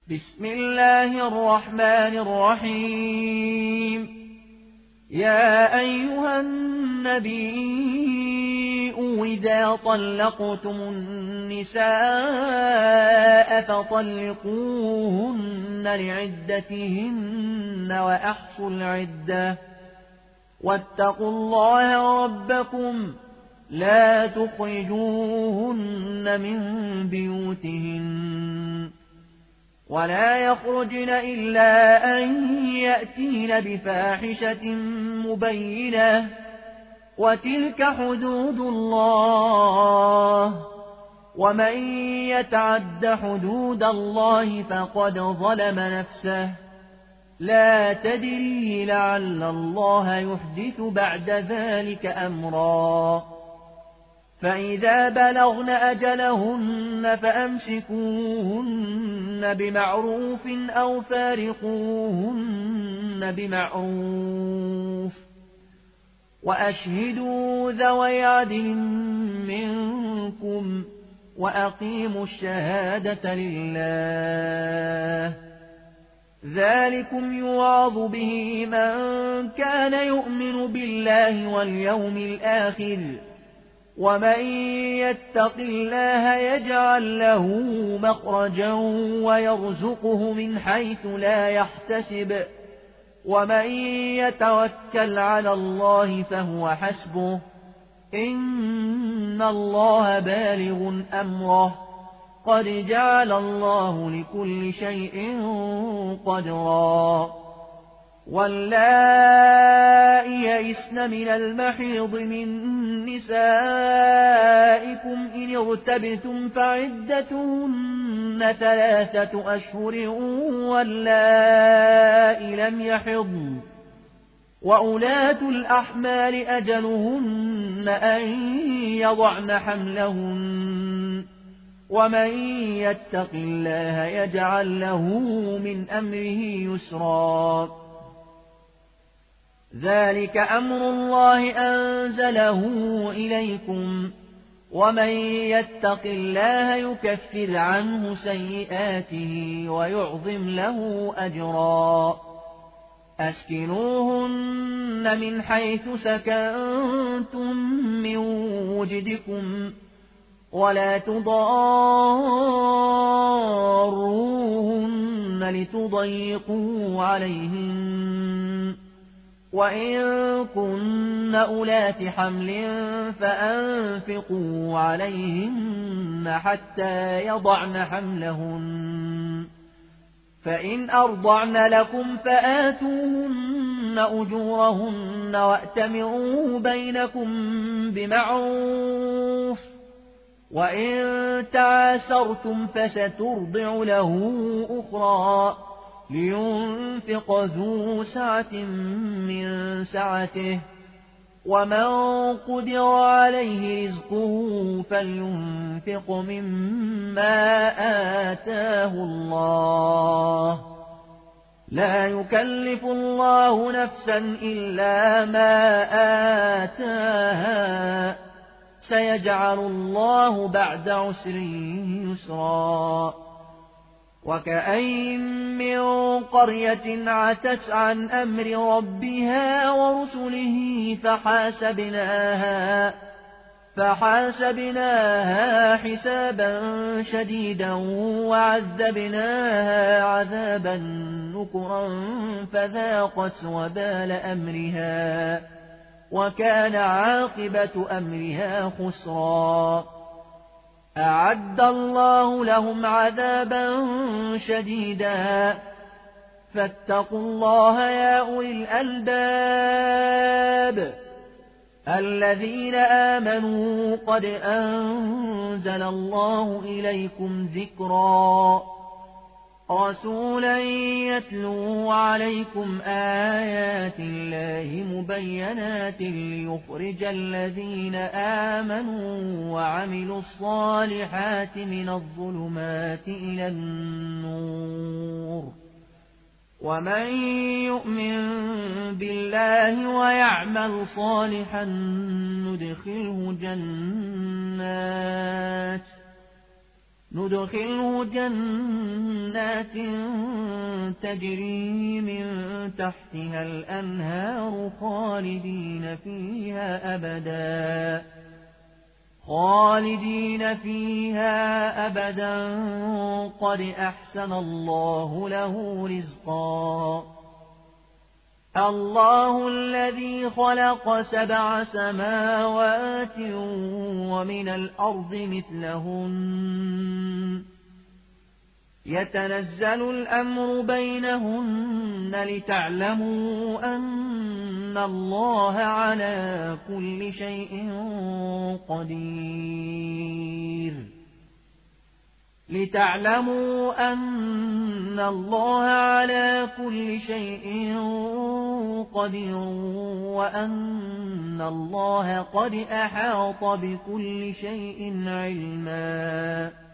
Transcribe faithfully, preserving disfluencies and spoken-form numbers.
بسم الله الرحمن الرحيم. يا أيها النبي إذا طلقتم النساء فطلقوهن لعدتهن وأحصوا العدة واتقوا الله ربكم لا تخرجوهن من بيوتهن ولا يخرجن إلا أن يأتين بفاحشة مبينة وتلك حدود الله ومن يتعد حدود الله فقد ظلم نفسه لا تدري لعل الله يحدث بعد ذلك أمرا. فإذا بلغن أجلهن فأمسكوهن بمعروف أو فارقوهن بمعروف وأشهدوا ذوي عدل منكم وأقيموا الشهادة لله ذلكم يوعظ به من كان يؤمن بالله واليوم الآخر ومن يتق الله يجعل له مخرجا ويرزقه من حيث لا يحتسب ومن يتوكل على الله فهو حسبه إن الله بالغ أمره قد جعل الله لكل شيء قدرا. واللائي يئسن من المحيض من نسائكم إن ارتبتم فعدتهن ثلاثة أشهر واللائي لم يحضن وأولاة الأحمال أجلهن أن يضعن حملهن ومن يتق الله يجعل له من أمره يسرا. ذلك أمر الله أنزله إليكم ومن يتق الله يكفر عنه سيئاته ويعظم له أجرا. أسكنوهن من حيث سكنتم من وجدكم ولا تضاروهن لتضيقوا عليهن وإن كن أولات حمل فأنفقوا عليهن حتى يضعن حملهن فإن أرضعن لكم فآتوهن أجورهن وأتمروا بينكم بمعروف وإن تعاسرتم فسترضع له أخرى لينفق ذو سعة من سعته ومن قدر عليه رزقه فلينفق مما آتاه الله لا يكلف الله نفسا إلا ما آتاها سيجعل الله بعد عسر يسرا. وكأين من قرية عتت عن أمر ربها ورسله فحاسبناها فحاسبناها حسابا شديدا وعذبناها عذابا نكرا فذاقت وبال أمرها وكان عاقبة أمرها خسرا. أعد الله لهم عذابا شديدا فاتقوا الله يا أولي الألباب الذين آمنوا قد أنزل الله إليكم ذكرا رسولا يتلو عليكم آيات الله مبينات ليخرج الذين آمنوا وعملوا الصالحات من الظلمات إلى النور ومن يؤمن بالله ويعمل صالحا ندخله جنات ندخله جنات تجري من تحتها الأنهار خالدين فيها أبدا خالدين فيها أبدا قد أحسن الله له رزقا الله الذي خلق سبع سماوات ومن الأرض مثلهن يتنزل الأمر بينهن لتعلموا أن الله على كل شيء قدير لتعلموا أن الله على كل شيء قدير وأن الله قد أحاط بكل شيء علما